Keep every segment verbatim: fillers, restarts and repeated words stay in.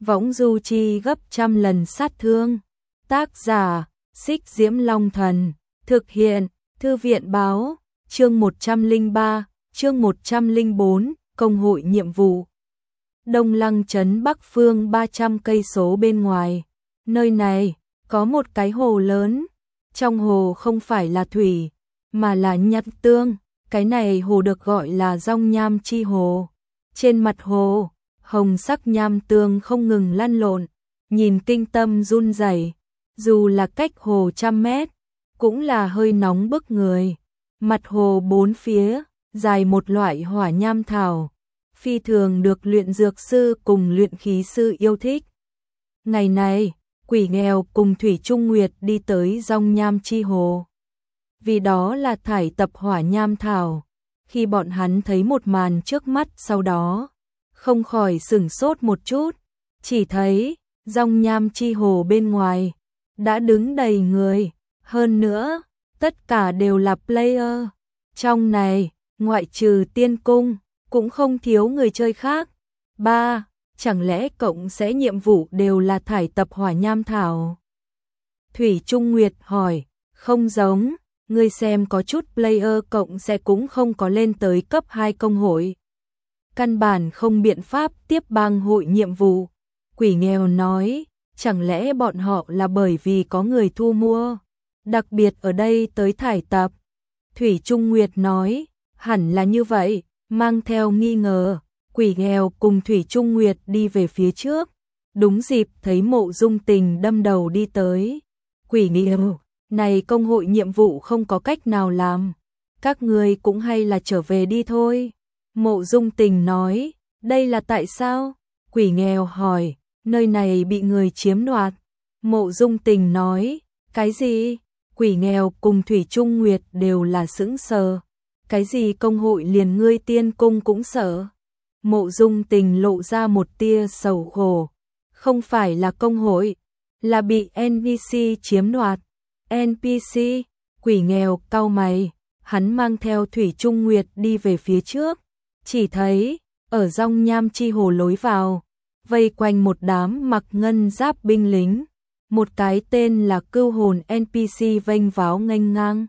võng du chi gấp trăm lần sát thương. Tác giả, Xích Diễm Long Thần, thực hiện, Thư viện Báo, chương một trăm lẻ ba, chương một trăm lẻ bốn, công hội nhiệm vụ. Đông Lăng trấn Bắc phương ba trăm cây số bên ngoài, nơi này có một cái hồ lớn, trong hồ không phải là thủy, mà là nhật tương, cái này hồ được gọi là Dong Nham Chi Hồ. Trên mặt hồ, hồng sắc nham tương không ngừng lăn lộn, nhìn kinh tâm run rẩy, dù là cách hồ trăm mét, cũng là hơi nóng bức người. Mặt hồ bốn phía, dài một loại hỏa nham thảo, phi thường được luyện dược sư cùng luyện khí sư yêu thích. Ngày này, Quỷ Nghèo cùng Thủy Trung Nguyệt đi tới Dong Nham Chi Hồ. Vì đó là thải tập hỏa nham thảo, khi bọn hắn thấy một màn trước mắt sau đó, không khỏi sửng sốt một chút, chỉ thấy Dong Nham Chi Hồ bên ngoài đã đứng đầy người, hơn nữa, tất cả đều là player. Trong này, ngoại trừ tiên cung, cũng không thiếu người chơi khác. Ba, chẳng lẽ cộng sẽ nhiệm vụ đều là thải tập hỏa nham thảo? Thủy Trung Nguyệt hỏi, không giống, ngươi xem có chút player cộng sẽ cũng không có lên tới cấp hai công hội. Căn bản không biện pháp tiếp bang hội nhiệm vụ. Quỷ Nghèo nói, chẳng lẽ bọn họ là bởi vì có người thu mua, đặc biệt ở đây tới thải tập? Thủy Trung Nguyệt nói, hẳn là như vậy, mang theo nghi ngờ, Quỷ Nghèo cùng Thủy Trung Nguyệt đi về phía trước, đúng dịp thấy Mộ Dung Tình đâm đầu đi tới. Quỷ Nghèo, này công hội nhiệm vụ không có cách nào làm, các người cũng hay là trở về đi thôi. Mộ Dung Tình nói, đây là tại sao? Quỷ Nghèo hỏi, nơi này bị người chiếm đoạt. Mộ Dung Tình nói, cái gì? Quỷ Nghèo cùng Thủy Trung Nguyệt đều là sững sờ. Cái gì công hội liền ngươi tiên cung cũng sợ? Mộ Dung Tình lộ ra một tia sầu khổ. Không phải là công hội, là bị en pê xê chiếm đoạt. en pê xê, Quỷ Nghèo cau mày, hắn mang theo Thủy Trung Nguyệt đi về phía trước, chỉ thấy, ở Dong Nham Chi Hồ lối vào, vây quanh một đám mặc ngân giáp binh lính, một cái tên là Cưu Hồn en pê xê vênh váo nghênh ngang.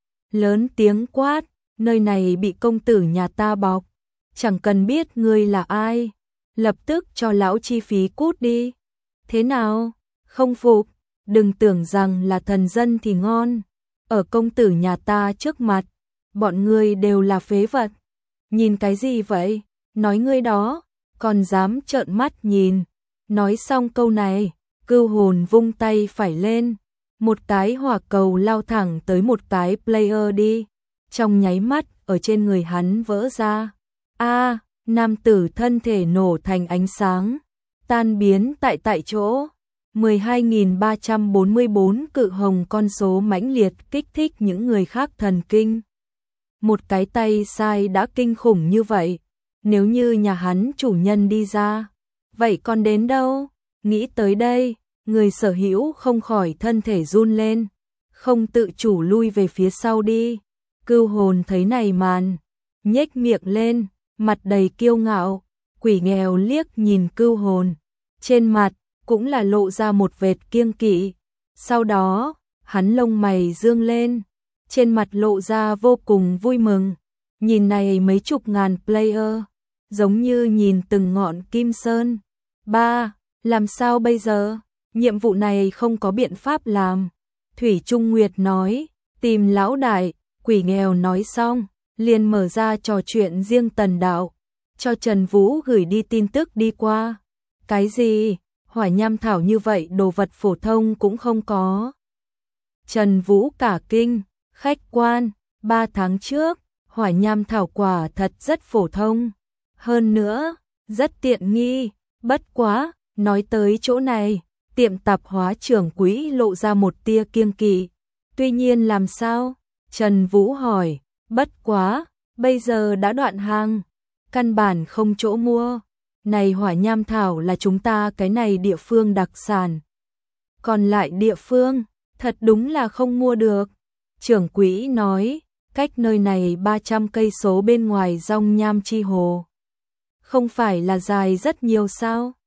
Lớn tiếng quát, nơi này bị công tử nhà ta bọc, chẳng cần biết ngươi là ai, lập tức cho lão chi phí cút đi. Thế nào, không phục? Đừng tưởng rằng là thần dân thì ngon, ở công tử nhà ta trước mặt, bọn ngươi đều là phế vật. Nhìn cái gì vậy? Nói ngươi đó, còn dám trợn mắt nhìn. Nói xong câu này, Cưu Hồn vung tay phải lên, một cái hỏa cầu lao thẳng tới một cái player đi, trong nháy mắt ở trên người hắn vỡ ra. A, nam tử thân thể nổ thành ánh sáng, tan biến tại tại chỗ. mười hai nghìn ba trăm bốn mươi bốn cự hồng con số mãnh liệt kích thích những người khác thần kinh. Một cái tay sai đã kinh khủng như vậy, nếu như nhà hắn chủ nhân đi ra, vậy còn đến đâu? Nghĩ tới đây, người sở hữu không khỏi thân thể run lên, không tự chủ lui về phía sau đi. Cưu Hồn thấy này màn, nhếch miệng lên, mặt đầy kiêu ngạo. Quỷ Nghèo liếc nhìn Cưu Hồn, trên mặt cũng là lộ ra một vệt kiêng kỵ. Sau đó, hắn lông mày dương lên, trên mặt lộ ra vô cùng vui mừng. Nhìn này mấy chục ngàn player, giống như nhìn từng ngọn kim sơn. Ba, làm sao bây giờ? Nhiệm vụ này không có biện pháp làm. Thủy Trung Nguyệt nói, tìm lão đại. Quỷ Nghèo nói xong, liền mở ra trò chuyện riêng Tần Đạo, cho Trần Vũ gửi đi tin tức đi qua. Cái gì? Hỏa nham thảo như vậy đồ vật phổ thông cũng không có. Trần Vũ cả kinh, khách quan, ba tháng trước, hỏa nham thảo quả thật rất phổ thông. Hơn nữa, rất tiện nghi, bất quá, nói tới chỗ này, tiệm tạp hóa trưởng quỹ lộ ra một tia kiêng kỵ. Tuy nhiên làm sao? Trần Vũ hỏi, bất quá, bây giờ đã đoạn hàng, căn bản không chỗ mua. Này hỏa nham thảo là chúng ta cái này địa phương đặc sản. Còn lại địa phương, thật đúng là không mua được. Trưởng quỹ nói, cách nơi này ba trăm cây số bên ngoài Dong Nham Chi Hồ. Không phải là dài rất nhiều sao?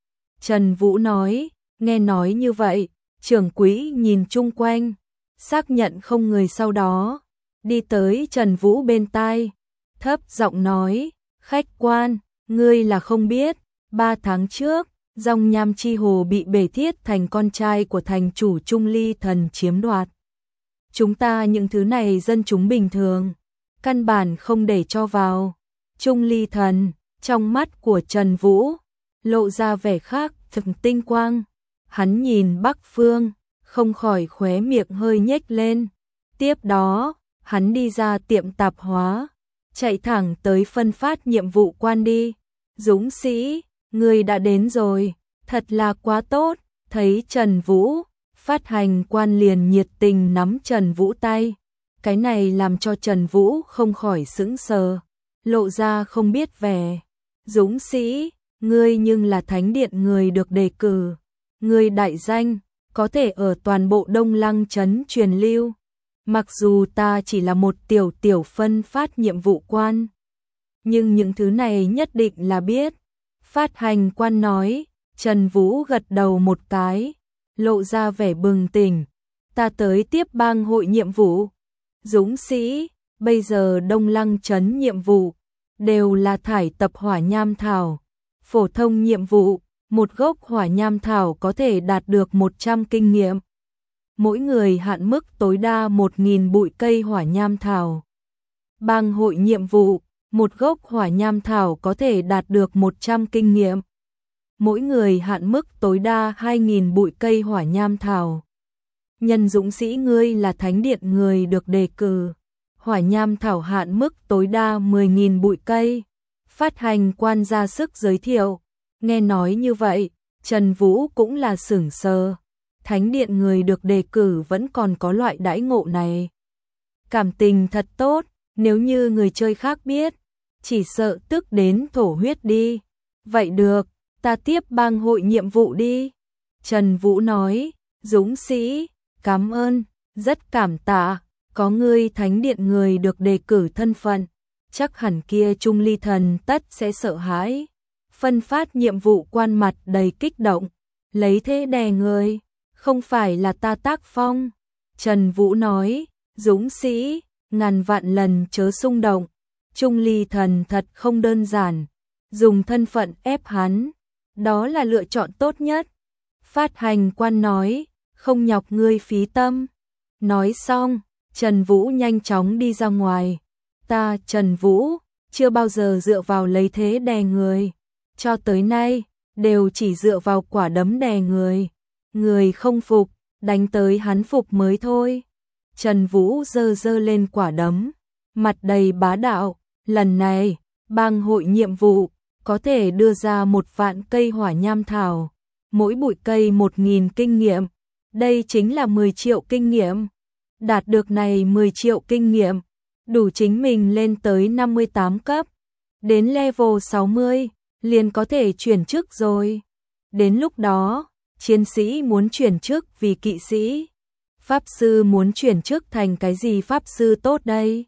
Trần Vũ nói, nghe nói như vậy, trưởng quỹ nhìn chung quanh, xác nhận không người sau đó, đi tới Trần Vũ bên tai, thấp giọng nói, khách quan, ngươi là không biết, ba tháng trước, dòng nham chi hồ bị Bề Thiết Thành con trai của thành chủ Trung Ly Thần chiếm đoạt. Chúng ta những thứ này dân chúng bình thường, căn bản không để cho vào. Trung Ly Thần, trong mắt của Trần Vũ, lộ ra vẻ khác thực tinh quang. Hắn nhìn Bắc Phương, không khỏi khóe miệng hơi nhếch lên. Tiếp đó, hắn đi ra tiệm tạp hóa, chạy thẳng tới phân phát nhiệm vụ quan đi. Dũng sĩ, ngươi đã đến rồi, thật là quá tốt. Thấy Trần Vũ, phát hành quan liền nhiệt tình nắm Trần Vũ tay. Cái này làm cho Trần Vũ không khỏi sững sờ, lộ ra không biết vẻ. Dũng sĩ, ngươi nhưng là thánh điện người được đề cử, ngươi đại danh có thể ở toàn bộ Đông Lăng trấn truyền lưu. Mặc dù ta chỉ là một tiểu tiểu phân phát nhiệm vụ quan, nhưng những thứ này nhất định là biết. Phát hành quan nói. Trần Vũ gật đầu một cái, lộ ra vẻ bừng tỉnh. Ta tới tiếp bang hội nhiệm vụ. Dũng sĩ, bây giờ Đông Lăng trấn nhiệm vụ đều là thải tập hỏa nham thảo. Phổ thông nhiệm vụ, một gốc hỏa nham thảo có thể đạt được một trăm kinh nghiệm. Mỗi người hạn mức tối đa một nghìn bụi cây hỏa nham thảo. Bang hội nhiệm vụ, một gốc hỏa nham thảo có thể đạt được một trăm kinh nghiệm. Mỗi người hạn mức tối đa hai nghìn bụi cây hỏa nham thảo. Nhân dũng sĩ ngươi là thánh điện người được đề cử. Hỏa nham thảo hạn mức tối đa mười nghìn bụi cây. Phát hành quan ra sức giới thiệu. Nghe nói như vậy, Trần Vũ cũng là sửng sờ. Thánh điện người được đề cử vẫn còn có loại đãi ngộ này. Cảm tình thật tốt, nếu như người chơi khác biết, chỉ sợ tức đến thổ huyết đi. Vậy được, ta tiếp bang hội nhiệm vụ đi. Trần Vũ nói, dũng sĩ, cảm ơn, rất cảm tạ, có ngươi thánh điện người được đề cử thân phận, chắc hẳn kia Trung Ly Thần tất sẽ sợ hãi. Phân phát nhiệm vụ quan mặt đầy kích động, lấy thế đè người, không phải là ta tác phong. Trần Vũ nói, dũng sĩ, ngàn vạn lần chớ xung động, Trung Ly Thần thật không đơn giản, dùng thân phận ép hắn, đó là lựa chọn tốt nhất. Phát hành quan nói, không nhọc ngươi phí tâm. Nói xong, Trần Vũ nhanh chóng đi ra ngoài. Ta, Trần Vũ, chưa bao giờ dựa vào lấy thế đè người. Cho tới nay, đều chỉ dựa vào quả đấm đè người. Người không phục, đánh tới hắn phục mới thôi. Trần Vũ giơ giơ lên quả đấm, mặt đầy bá đạo. Lần này, bang hội nhiệm vụ, có thể đưa ra một vạn cây hỏa nham thảo. Mỗi bụi cây một nghìn kinh nghiệm. Đây chính là mười triệu kinh nghiệm. Đạt được này mười triệu kinh nghiệm, đủ chính mình lên tới năm mươi tám cấp. Đến level sáu mươi, liền có thể chuyển chức rồi. Đến lúc đó, chiến sĩ muốn chuyển chức vì kỵ sĩ. Pháp sư muốn chuyển chức thành cái gì pháp sư tốt đây?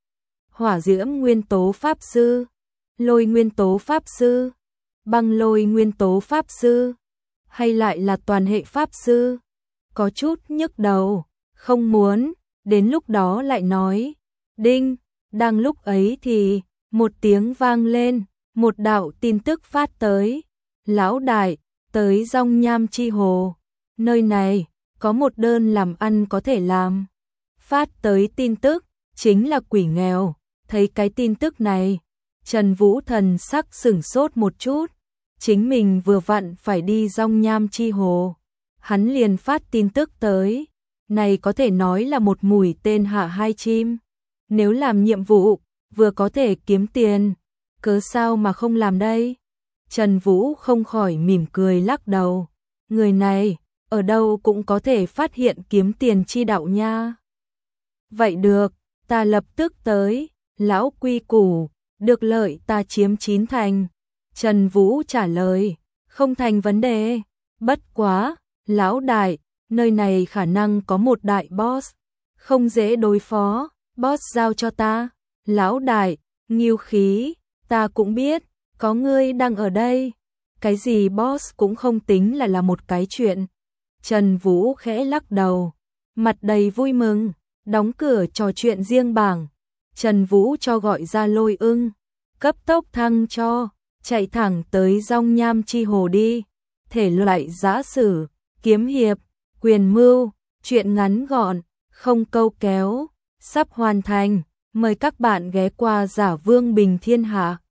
Hỏa diễm nguyên tố pháp sư, lôi nguyên tố pháp sư, băng lôi nguyên tố pháp sư, hay lại là toàn hệ pháp sư? Có chút nhức đầu, không muốn, đến lúc đó lại nói. Đinh, đang lúc ấy thì, một tiếng vang lên, một đạo tin tức phát tới. Lão đại, tới Dòng Nham Chi Hồ. Nơi này, có một đơn làm ăn có thể làm. Phát tới tin tức, chính là quỷ nghèo. Thấy cái tin tức này, Trần Vũ thần sắc sửng sốt một chút. Chính mình vừa vặn phải đi Dòng Nham Chi Hồ. Hắn liền phát tin tức tới. Này có thể nói là một mũi tên hạ hai chim. Nếu làm nhiệm vụ, vừa có thể kiếm tiền, cớ sao mà không làm đây? Trần Vũ không khỏi mỉm cười lắc đầu. Người này, ở đâu cũng có thể phát hiện kiếm tiền chi đạo nha. Vậy được, ta lập tức tới. Lão quy củ, được lợi ta chiếm chín thành. Trần Vũ trả lời, không thành vấn đề. Bất quá, lão đại, nơi này khả năng có một đại boss, không dễ đối phó. Boss giao cho ta. Lão đại, Ngưu khí, ta cũng biết, có ngươi đang ở đây. cái gì boss cũng không tính là là một cái chuyện. Trần Vũ khẽ lắc đầu, mặt đầy vui mừng, đóng cửa trò chuyện riêng bảng. Trần Vũ cho gọi ra Lôi Ưng, cấp tốc thăng cho, chạy thẳng tới Dòng Nham Chi Hồ đi. Thể loại giã sử, kiếm hiệp, quyền mưu, truyện ngắn gọn, không câu kéo, sắp hoàn thành. Mời các bạn ghé qua Giả Vương Bình Thiên Hạ.